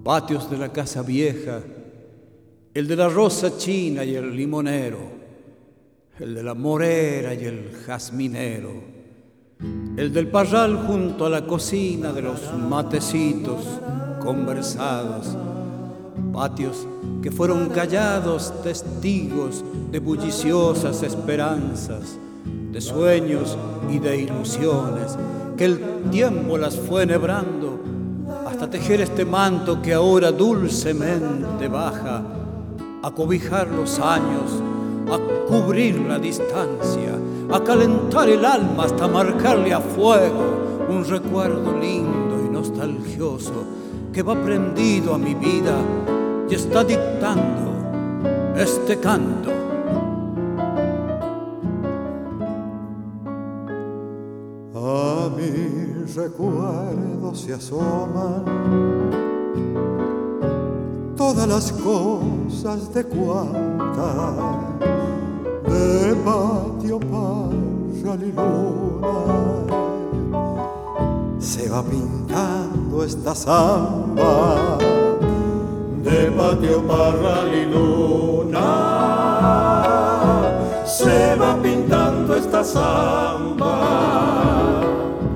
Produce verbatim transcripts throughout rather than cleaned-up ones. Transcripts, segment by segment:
patios de la casa vieja, el de la rosa china y el limonero, el de la morera y el jazminero, el del parral junto a la cocina de los matecitos conversados, patios que fueron callados testigos de bulliciosas esperanzas, de sueños y de ilusiones, que el tiempo las fue enhebrando hasta tejer este manto que ahora dulcemente baja, a cobijar los años, a cubrir la distancia, a calentar el alma hasta marcarle a fuego un recuerdo lindo y nostalgioso que va prendido a mi vida y está dictando este canto. A mis recuerdos se asoman todas las cosas de cuanta, de patio, parral y luna. Se va pintando esta samba de patio, parral y luna. Se va pintando esta samba,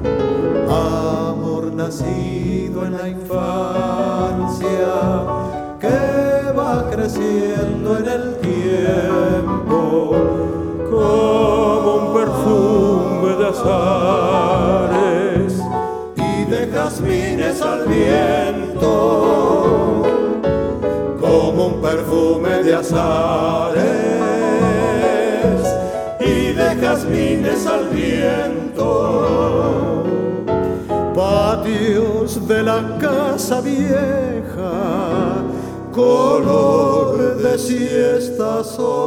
amor nacido en la infancia, que va creciendo en el tiempo como un perfume de azares y de jazmines al viento, como un perfume de azares y de jazmines al viento. Patios de la casa vieja, color de siesta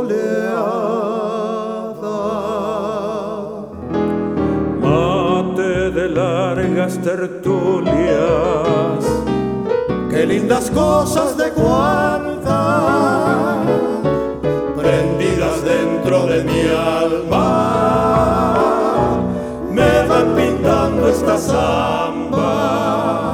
soleada. Mate de largas tertulias, qué lindas cosas de cuanta, prendidas dentro de mi alma, me van pintando esta samba.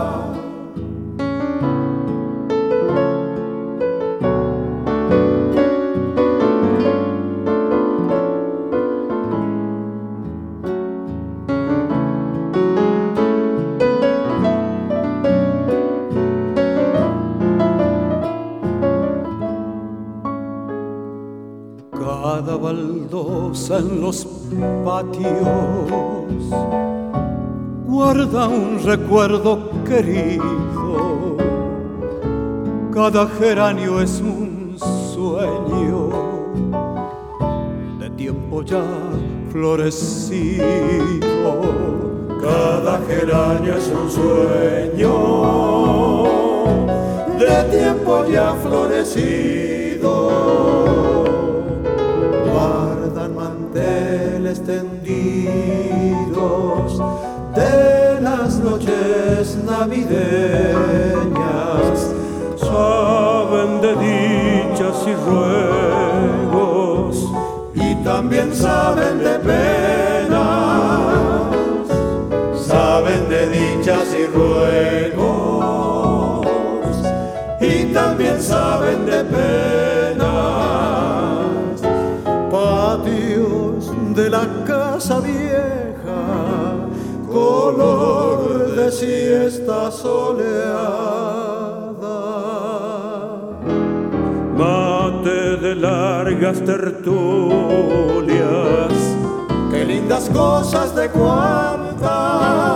Cada baldosa en los patios guarda un recuerdo querido, cada geranio es un sueño de tiempo ya florecido. Cada geranio es un sueño de tiempo ya florecido. Guardan manteles tendidos de las noches navideñas, saben de dichas y ruegos, y también saben de penas, saben de dichas y ruegos, y también saben de penas. Patios de la casa vieja, color de siesta soleada. Mate de largas tertulias, qué lindas cosas de cuanta,